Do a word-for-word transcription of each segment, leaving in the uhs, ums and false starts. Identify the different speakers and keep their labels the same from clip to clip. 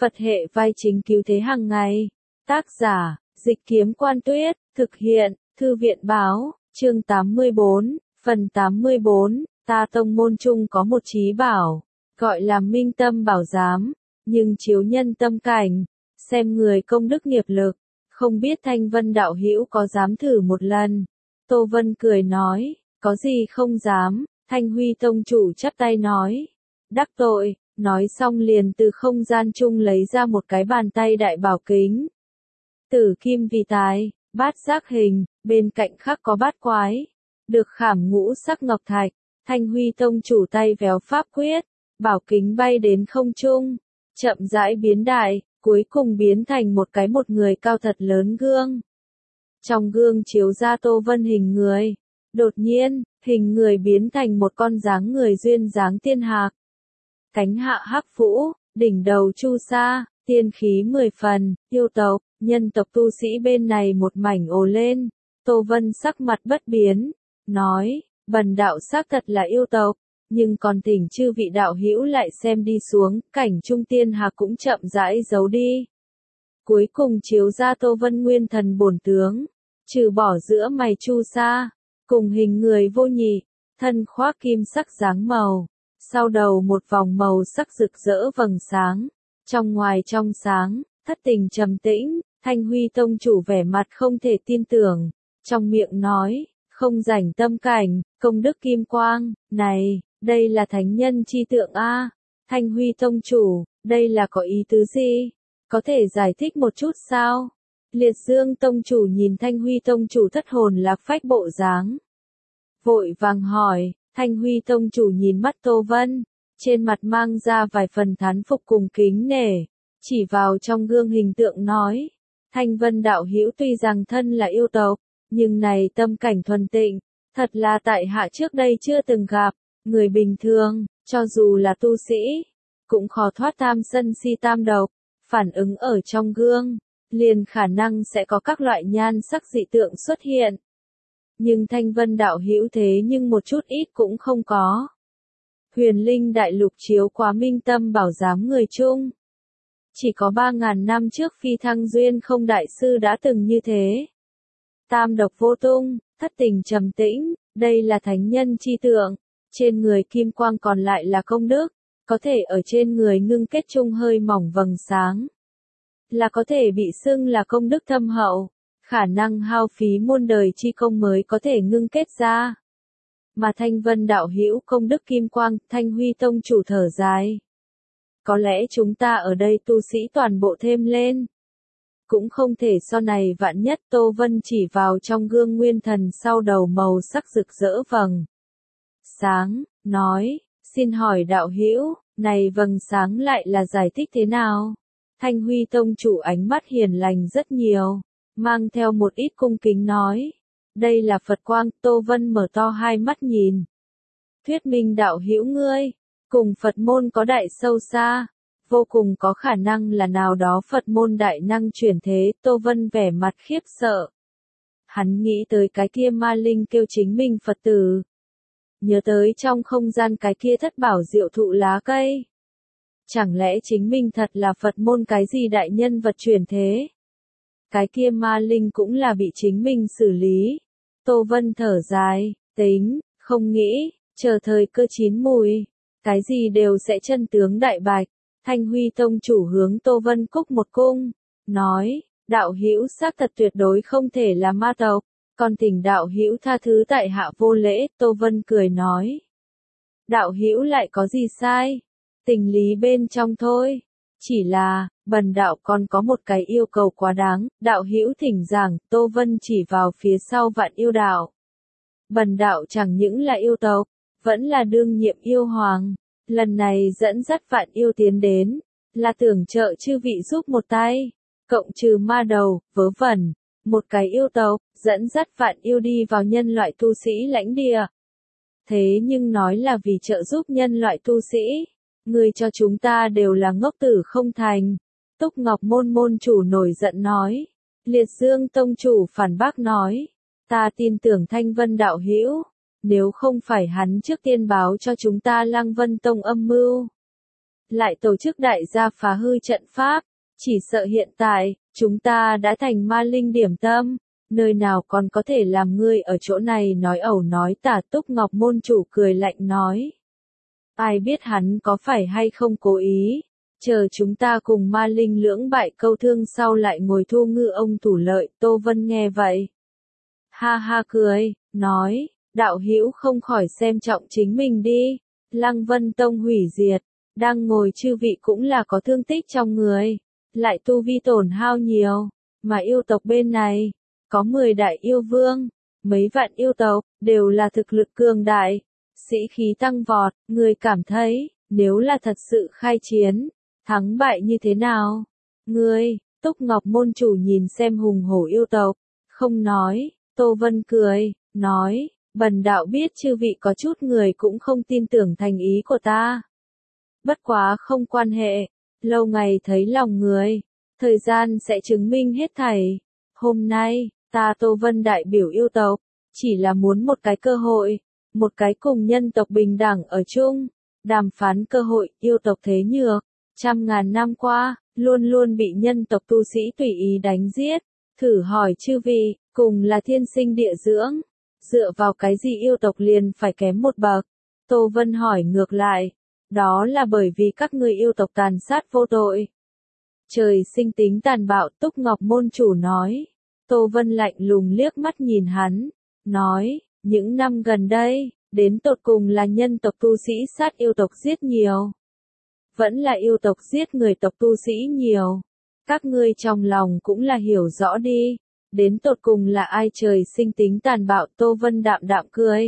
Speaker 1: Phật hệ vai chính cứu thế hàng ngày. Tác giả, Dịch Kiếm Quan Tuyết, thực hiện, Thư viện Báo, chương tám mươi bốn, phần tám mươi bốn, ta tông môn chung có một trí bảo, gọi là minh tâm bảo giám, nhưng chiếu nhân tâm cảnh, xem người công đức nghiệp lực, không biết Thanh Vân đạo hữu có dám thử một lần. Tô Vân cười nói, có gì không dám, Thanh Huy tông chủ chắp tay nói, đắc tội, nói xong liền từ không gian chung lấy ra một cái bàn tay đại bảo kính. Tử kim vì tài, bát giác hình, bên cạnh khắc có bát quái, được khảm ngũ sắc ngọc thạch, Thanh Huy tông chủ tay véo pháp quyết, bảo kính bay đến không trung, chậm rãi biến đại, cuối cùng biến thành một cái một người cao thật lớn gương. Trong gương chiếu ra Tô Vân hình người, đột nhiên, hình người biến thành một con dáng người duyên dáng tiên hạc. Cánh hạ hắc phũ, đỉnh đầu chu sa, tiên khí mười phần, yêu tộc, nhân tộc tu sĩ bên này một mảnh ồ lên. Tô Vân sắc mặt bất biến, nói, bần đạo xác thật là yêu tộc, nhưng còn thỉnh chư vị đạo hữu lại xem đi xuống, cảnh trung tiên hạc cũng chậm rãi giấu đi. Cuối cùng chiếu ra Tô Vân nguyên thần bổn tướng, trừ bỏ giữa mày chu sa, cùng hình người vô nhị, thân khoác kim sắc dáng màu, sau đầu một vòng màu sắc rực rỡ vầng sáng, trong ngoài trong sáng, thất tình trầm tĩnh. Thanh Huy tông chủ vẻ mặt không thể tin tưởng, trong miệng nói, không rảnh tâm cảnh, công đức kim quang, này, đây là thánh nhân chi tượng a. Thanh Huy tông chủ, đây là có ý tứ gì? Có thể giải thích một chút sao? Liệt Dương tông chủ nhìn Thanh Huy tông chủ thất hồn lạc phách bộ dáng, vội vàng hỏi. Thanh Huy tông chủ nhìn mắt Tô Vân, trên mặt mang ra vài phần thán phục cùng kính nể, chỉ vào trong gương hình tượng nói, Thanh Vân đạo hữu tuy rằng thân là yêu tộc, nhưng này tâm cảnh thuần tịnh, thật là tại hạ trước đây chưa từng gặp, người bình thường, cho dù là tu sĩ, cũng khó thoát tham sân si tam độc, phản ứng ở trong gương, liền khả năng sẽ có các loại nhan sắc dị tượng xuất hiện. Nhưng Thanh Vân đạo hữu thế nhưng một chút ít cũng không có. Huyền Linh đại lục chiếu quá minh tâm bảo giám người chung. Chỉ có ba ngàn năm trước Phi Thăng Duyên không đại sư đã từng như thế. Tam độc vô tung, thất tình trầm tĩnh, đây là thánh nhân chi tượng. Trên người kim quang còn lại là công đức, có thể ở trên người ngưng kết chung hơi mỏng vầng sáng. Là có thể bị xưng là công đức thâm hậu, khả năng hao phí muôn đời chi công mới có thể ngưng kết ra. Mà Thanh Vân đạo hữu công đức kim quang, Thanh Huy tông chủ thở dài. Có lẽ chúng ta ở đây tu sĩ toàn bộ thêm lên. Cũng không thể so này vạn nhất. Tô Vân chỉ vào trong gương nguyên thần sau đầu màu sắc rực rỡ vầng sáng, nói, xin hỏi đạo hữu, này vầng sáng lại là giải thích thế nào? Thanh Huy tông chủ ánh mắt hiền lành rất nhiều, mang theo một ít cung kính nói, đây là Phật quang. Tô Vân mở to hai mắt nhìn. Thuyết minh đạo hữu ngươi, cùng Phật môn có đại sâu xa, vô cùng có khả năng là nào đó Phật môn đại năng chuyển thế. Tô Vân vẻ mặt khiếp sợ. Hắn nghĩ tới cái kia ma linh kêu chính mình Phật tử. Nhớ tới trong không gian cái kia thất bảo diệu thụ lá cây. Chẳng lẽ chính mình thật là Phật môn cái gì đại nhân vật chuyển thế? Cái kia ma linh cũng là bị chính mình xử lý. Tô Vân thở dài, tính, không nghĩ, chờ thời cơ chín mùi, cái gì đều sẽ chân tướng đại bạch. Thanh Huy tông chủ hướng Tô Vân cúc một cung, nói, đạo hữu xác thật tuyệt đối không thể là ma tộc, còn thỉnh đạo hữu tha thứ tại hạ vô lễ. Tô Vân cười nói, đạo hữu lại có gì sai, tình lý bên trong thôi, chỉ là, bần đạo còn có một cái yêu cầu quá đáng. Đạo hữu thỉnh giảng. Tô Vân chỉ vào phía sau Vạn Yêu đạo. Bần đạo chẳng những là yêu tộc, vẫn là đương nhiệm yêu hoàng, lần này dẫn dắt Vạn Yêu tiến đến, là tưởng trợ chư vị giúp một tay, cộng trừ ma đầu, vớ vẩn, một cái yêu tộc, dẫn dắt Vạn Yêu đi vào nhân loại tu sĩ lãnh địa. Thế nhưng nói là vì trợ giúp nhân loại tu sĩ, người cho chúng ta đều là ngốc tử không thành. Túc Ngọc môn môn chủ nổi giận nói. Liệt Dương tông chủ phản bác nói, ta tin tưởng Thanh Vân đạo hữu, nếu không phải hắn trước tiên báo cho chúng ta Lăng Vân tông âm mưu, lại tổ chức đại gia phá hư trận pháp. Chỉ sợ hiện tại, chúng ta đã thành ma linh điểm tâm, nơi nào còn có thể làm ngươi ở chỗ này nói ẩu nói tả. Túc Ngọc môn chủ cười lạnh nói. Ai biết hắn có phải hay không cố ý, chờ chúng ta cùng ma linh lưỡng bại câu thương sau lại ngồi thu ngư ông thủ lợi. Tô Vân nghe vậy, ha ha cười, nói, đạo hữu không khỏi xem trọng chính mình đi, Lăng Vân Tông hủy diệt, đang ngồi chư vị cũng là có thương tích trong người, lại tu vi tổn hao nhiều, mà yêu tộc bên này, có mười đại yêu vương, mấy vạn yêu tộc, đều là thực lực cường đại, sĩ khí tăng vọt, người cảm thấy, nếu là thật sự khai chiến, thắng bại như thế nào? Ngươi, Túc Ngọc môn chủ nhìn xem hùng hổ yêu tộc, không nói. Tô Vân cười, nói, bần đạo biết chư vị có chút người cũng không tin tưởng thành ý của ta. Bất quá không quan hệ, lâu ngày thấy lòng người, thời gian sẽ chứng minh hết thảy. Hôm nay, ta Tô Vân đại biểu yêu tộc, chỉ là muốn một cái cơ hội, một cái cùng nhân tộc bình đẳng ở chung, đàm phán cơ hội. Yêu tộc thế nhược, trăm ngàn năm qua, luôn luôn bị nhân tộc tu sĩ tùy ý đánh giết. Thử hỏi chư vị, cùng là thiên sinh địa dưỡng, dựa vào cái gì yêu tộc liền phải kém một bậc? Tô Vân hỏi ngược lại, đó là bởi vì các ngươi yêu tộc tàn sát vô tội. Trời sinh tính tàn bạo. Túc Ngọc môn chủ nói. Tô Vân lạnh lùng liếc mắt nhìn hắn, nói, những năm gần đây, đến tột cùng là nhân tộc tu sĩ sát yêu tộc giết nhiều, vẫn là yêu tộc giết người tộc tu sĩ nhiều. Các ngươi trong lòng cũng là hiểu rõ đi, đến tột cùng là ai trời sinh tính tàn bạo. Tô Vân đạm đạm cười,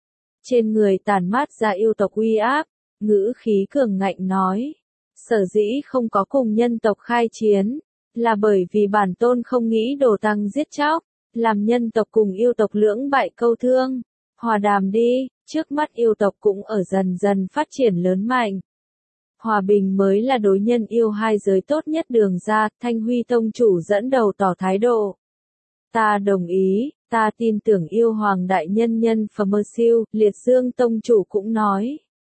Speaker 1: trên người tàn mát ra yêu tộc uy áp, ngữ khí cường ngạnh nói, sở dĩ không có cùng nhân tộc khai chiến, là bởi vì bản tôn không nghĩ đổ tăng giết chóc, làm nhân tộc cùng yêu tộc lưỡng bại câu thương, hòa đàm đi. Trước mắt yêu tộc cũng ở dần dần phát triển lớn mạnh. Hòa bình mới là đối nhân yêu hai giới tốt nhất đường ra. Thanh Huy tông chủ dẫn đầu tỏ thái độ. Ta đồng ý, ta tin tưởng yêu hoàng đại nhân nhân và mơ siêu. Liệt Dương tông chủ cũng nói.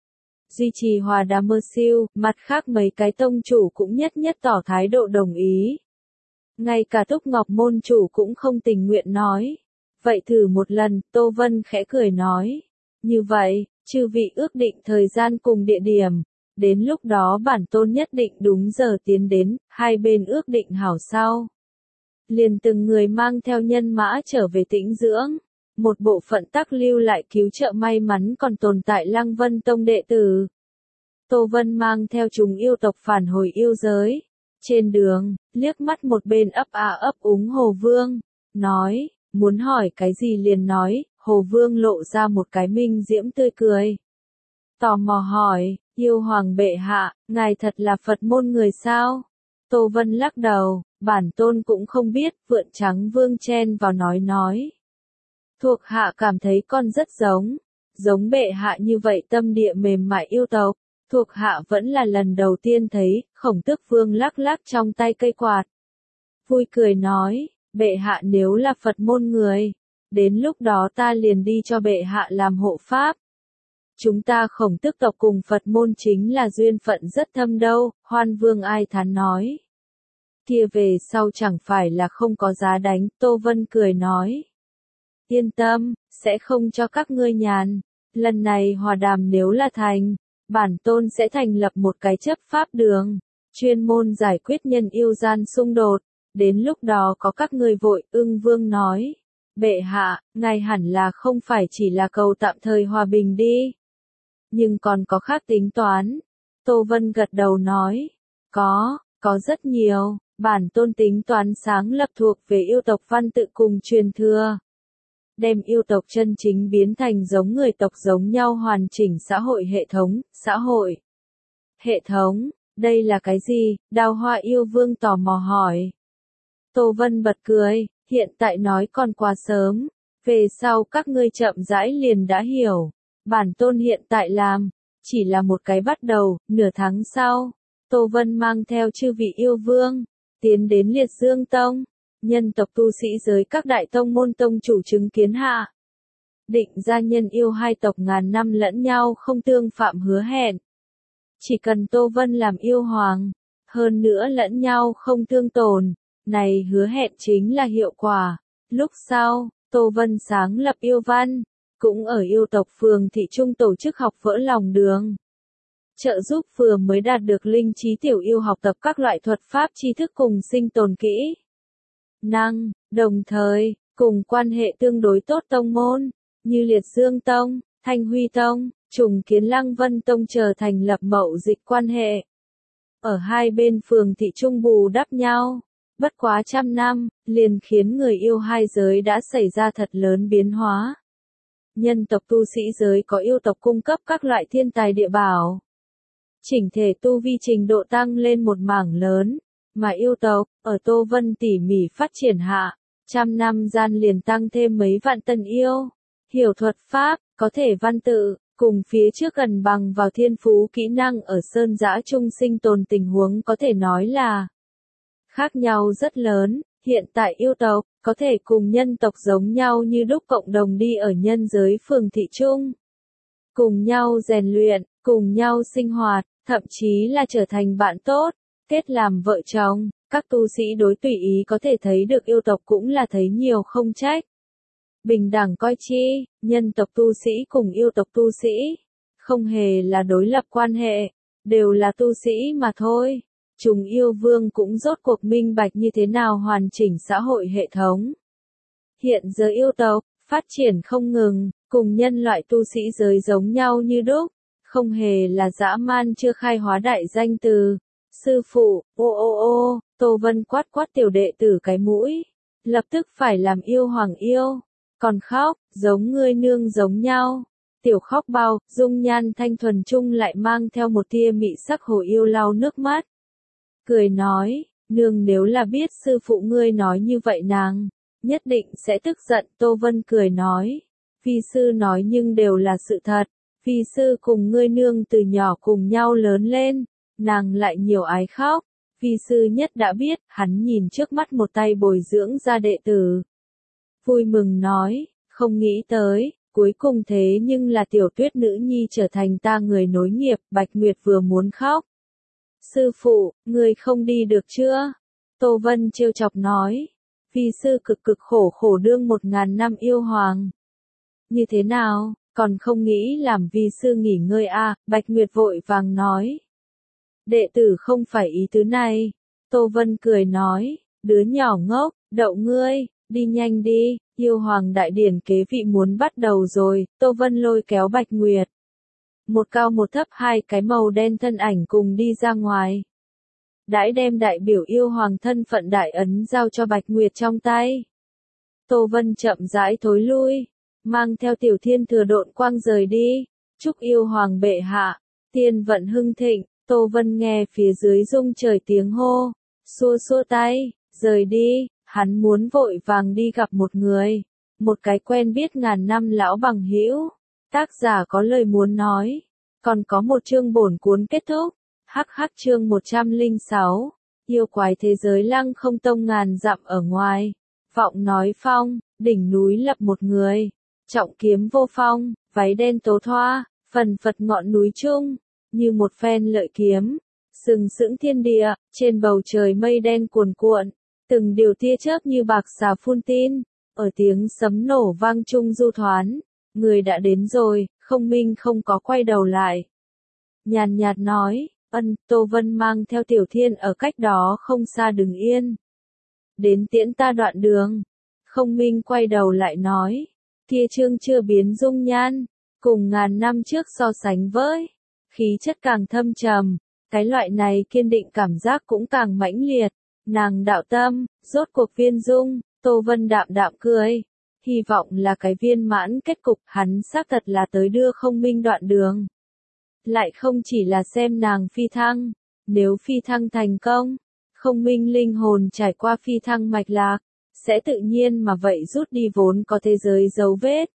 Speaker 1: Duy trì hòa đàm mơ siêu, mặt khác mấy cái tông chủ cũng nhất nhất tỏ thái độ đồng ý. Ngay cả Túc Ngọc môn chủ cũng không tình nguyện nói. Vậy thử một lần. Tô Vân khẽ cười nói. Như vậy, chư vị ước định thời gian cùng địa điểm. Đến lúc đó bản tôn nhất định đúng giờ tiến đến, hai bên ước định hảo sau. Liền từng người mang theo nhân mã trở về tĩnh dưỡng. Một bộ phận tắc lưu lại cứu trợ may mắn còn tồn tại Lăng Vân Tông đệ tử. Tô Vân mang theo chúng yêu tộc phản hồi yêu giới. Trên đường, liếc mắt một bên ấp a ấp úng Hồ Vương, nói, muốn hỏi cái gì liền nói. Hồ Vương lộ ra một cái minh diễm tươi cười. Tò mò hỏi, yêu hoàng bệ hạ, ngài thật là Phật môn người sao? Tô Vân lắc đầu, bản tôn cũng không biết. Vượn Trắng Vương chen vào nói nói. Thuộc hạ cảm thấy con rất giống, giống bệ hạ như vậy tâm địa mềm mại yêu tộc. Thuộc hạ vẫn là lần đầu tiên thấy. Khổng Tước Vương lắc lắc trong tay cây quạt, vui cười nói, bệ hạ nếu là Phật môn người, đến lúc đó ta liền đi cho bệ hạ làm hộ pháp. Chúng ta Khổng Tước tộc cùng Phật môn chính là duyên phận rất thâm đâu. Hoan Vương ai thán nói. Kia về sau chẳng phải là không có giá đánh. Tô Vân cười nói. Yên tâm, sẽ không cho các ngươi nhàn. Lần này hòa đàm nếu là thành, bản tôn sẽ thành lập một cái chấp pháp đường, chuyên môn giải quyết nhân yêu gian xung đột. Đến lúc đó có các ngươi vội. Ưng Vương nói. Bệ hạ, ngài hẳn là không phải chỉ là cầu tạm thời hòa bình đi. Nhưng còn có khác tính toán. Tô Vân gật đầu nói. Có, có rất nhiều. Bản tôn tính toán sáng lập thuộc về yêu tộc văn tự cùng truyền thừa. Đem yêu tộc chân chính biến thành giống người tộc giống nhau hoàn chỉnh xã hội hệ thống. Xã hội hệ thống, đây là cái gì? Đào Hoa yêu vương tò mò hỏi. Tô Vân bật cười, hiện tại nói còn quá sớm. Về sau các ngươi chậm rãi liền đã hiểu. Bản tôn hiện tại làm, chỉ là một cái bắt đầu. Nửa tháng sau, Tô Vân mang theo chư vị yêu vương, tiến đến Liệt Dương Tông. Nhân tộc tu sĩ giới các đại tông môn tông chủ chứng kiến hạ. Định ra nhân yêu hai tộc ngàn năm lẫn nhau không tương phạm hứa hẹn. chỉ cần Tô Vân làm yêu hoàng, hơn nữa lẫn nhau không tương tổn, này hứa hẹn chính là hiệu quả. Lúc sau, Tô Vân sáng lập yêu văn, cũng ở yêu tộc phường thị trung tổ chức học vỡ lòng đường. Trợ giúp vừa mới đạt được linh trí tiểu yêu học tập các loại thuật pháp tri thức cùng sinh tồn kỹ năng, đồng thời, cùng quan hệ tương đối tốt tông môn, như Liệt Dương Tông, Thanh Huy Tông, Trùng Kiến Lăng Vân Tông trở thành lập mậu dịch quan hệ. Ở hai bên phường thị trung bù đắp nhau, bất quá trăm năm, liền khiến người yêu hai giới đã xảy ra thật lớn biến hóa. Nhân tộc tu sĩ giới có yêu tộc cung cấp các loại thiên tài địa bảo. Chỉnh thể tu vi trình độ tăng lên một mảng lớn, mà yêu tộc, ở Tô Vân tỉ mỉ phát triển hạ, trăm năm gian liền tăng thêm mấy vạn tân yêu. Hiểu thuật pháp, có thể văn tự, cùng phía trước gần bằng vào thiên phú kỹ năng ở sơn dã trung sinh tồn tình huống có thể nói là khác nhau rất lớn. Hiện tại yêu tộc, có thể cùng nhân tộc giống nhau như đúc cộng đồng đi ở nhân giới phường thị trung. Cùng nhau rèn luyện, cùng nhau sinh hoạt, thậm chí là trở thành bạn tốt, kết làm vợ chồng. Các tu sĩ đối tùy ý có thể thấy được yêu tộc cũng là thấy nhiều không trách. Bình đẳng coi chi, nhân tộc tu sĩ cùng yêu tộc tu sĩ, không hề là đối lập quan hệ, đều là tu sĩ mà thôi. Trùng yêu vương cũng rốt cuộc minh bạch như thế nào hoàn chỉnh xã hội hệ thống. Hiện giờ yêu tộc, phát triển không ngừng, cùng nhân loại tu sĩ giới giống nhau như đúc, không hề là dã man chưa khai hóa đại danh từ. Sư phụ, ô ô ô, Tô Vân quát quát tiểu đệ tử cái mũi, lập tức phải làm yêu hoàng yêu, còn khóc, giống ngươi nương giống nhau. Tiểu khóc bao, dung nhan thanh thuần trung lại mang theo một tia mị sắc hồ yêu lau nước mắt. Cười nói, nương nếu là biết sư phụ ngươi nói như vậy nàng, nhất định sẽ tức giận. Tô Vân cười nói, vi sư nói nhưng đều là sự thật, vi sư cùng ngươi nương từ nhỏ cùng nhau lớn lên, nàng lại nhiều ái khóc, vi sư nhất đã biết. Hắn nhìn trước mắt một tay bồi dưỡng ra đệ tử, vui mừng nói, không nghĩ tới, cuối cùng thế nhưng là tiểu tuyết nữ nhi trở thành ta người nối nghiệp. Bạch Nguyệt vừa muốn khóc. Sư phụ, người không đi được chưa? Tô Vân trêu chọc nói, vi sư cực cực khổ khổ đương một ngàn năm yêu hoàng. Như thế nào, còn không nghĩ làm vi sư nghỉ ngơi à? Bạch Nguyệt vội vàng nói. Đệ tử không phải ý tứ này. Tô Vân cười nói, đứa nhỏ ngốc, đậu ngươi, đi nhanh đi, yêu hoàng đại điển kế vị muốn bắt đầu rồi. Tô Vân lôi kéo Bạch Nguyệt. Một cao một thấp hai cái màu đen thân ảnh cùng đi ra ngoài. Đãi đem đại biểu yêu hoàng thân phận đại ấn giao cho Bạch Nguyệt trong tay. Tô Vân chậm rãi thối lui, mang theo tiểu thiên thừa độn quang rời đi. Chúc yêu hoàng bệ hạ, tiên vận hưng thịnh. Tô Vân nghe phía dưới rung trời tiếng hô, xua xua tay, rời đi. Hắn muốn vội vàng đi gặp một người, một cái quen biết ngàn năm lão bằng hữu. Tác giả có lời muốn nói, còn có một chương bổn cuốn kết thúc. Hắc hắc chương một trăm lẻ sáu, yêu quái thế giới Lăng Không Tông ngàn dặm ở ngoài. Vọng nói phong, đỉnh núi lập một người, trọng kiếm vô phong, váy đen tố thoa, phần phật ngọn núi trung, như một phen lợi kiếm, sừng sững thiên địa, trên bầu trời mây đen cuồn cuộn, từng điều tia chớp như bạc xà phun tin, ở tiếng sấm nổ vang trung du thoán. Người đã đến rồi, Không Minh không có quay đầu lại. Nhàn nhạt nói, ân. Tô Vân mang theo Tiểu Thiên ở cách đó không xa đứng yên. Đến tiễn ta đoạn đường. Không Minh quay đầu lại nói, kia trương chưa biến dung nhan, cùng ngàn năm trước so sánh với, khí chất càng thâm trầm, cái loại này kiên định cảm giác cũng càng mãnh liệt. Nàng đạo tâm, rốt cuộc viên dung. Tô Vân đạm đạm cười. Hy vọng là cái viên mãn kết cục. Hắn xác thật là tới đưa Không Minh đoạn đường. Lại không chỉ là xem nàng phi thăng. Nếu phi thăng thành công, Không Minh linh hồn trải qua phi thăng mạch lạc, sẽ tự nhiên mà vậy rút đi vốn có thế giới dấu vết.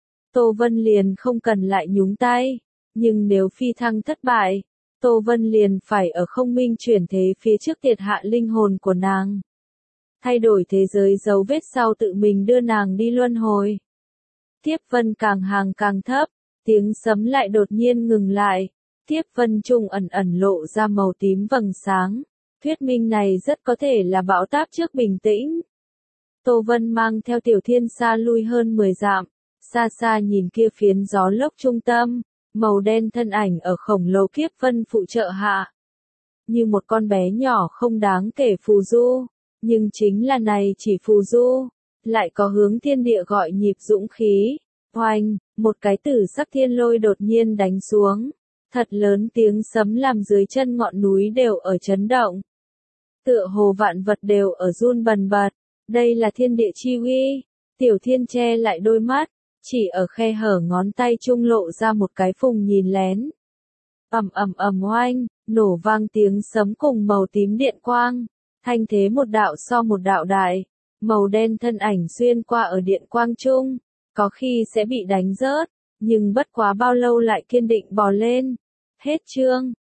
Speaker 1: Tô Vân liền không cần lại nhúng tay. Nhưng nếu phi thăng thất bại, Tô Vân liền phải ở Không Minh chuyển thế phía trước tiệt hạ linh hồn của nàng. Thay đổi thế giới dấu vết sau tự mình đưa nàng đi luân hồi. Tiếp vân càng hàng càng thấp, tiếng sấm lại đột nhiên ngừng lại. tiếp vân trung ẩn ẩn lộ ra màu tím vầng sáng. Thuyết minh này rất có thể là bão táp trước bình tĩnh. Tô Vân mang theo Tiểu Thiên Sa lui hơn mười dặm, xa xa nhìn kia phiến gió lốc trung tâm, màu đen thân ảnh ở khổng lồ kiếp vân phụ trợ hạ. Như một con bé nhỏ không đáng kể phù du, nhưng chính là này chỉ phù du, lại có hướng thiên địa gọi nhịp dũng khí. Oanh, một cái tử sắc thiên lôi đột nhiên đánh xuống. Thật lớn tiếng sấm làm dưới chân ngọn núi đều ở chấn động. Tựa hồ vạn vật đều ở run bần bật. Đây là thiên địa chi uy. Tiểu Thiên che lại đôi mắt, chỉ ở khe hở ngón tay trung lộ ra một cái phùng nhìn lén. Ầm ầm ầm oanh, nổ vang tiếng sấm cùng màu tím điện quang, thanh thế một đạo so một đạo đại, màu đen thân ảnh xuyên qua ở điện quang trung, có khi sẽ bị đánh rớt, nhưng bất quá bao lâu lại kiên định bò lên. Hết chương.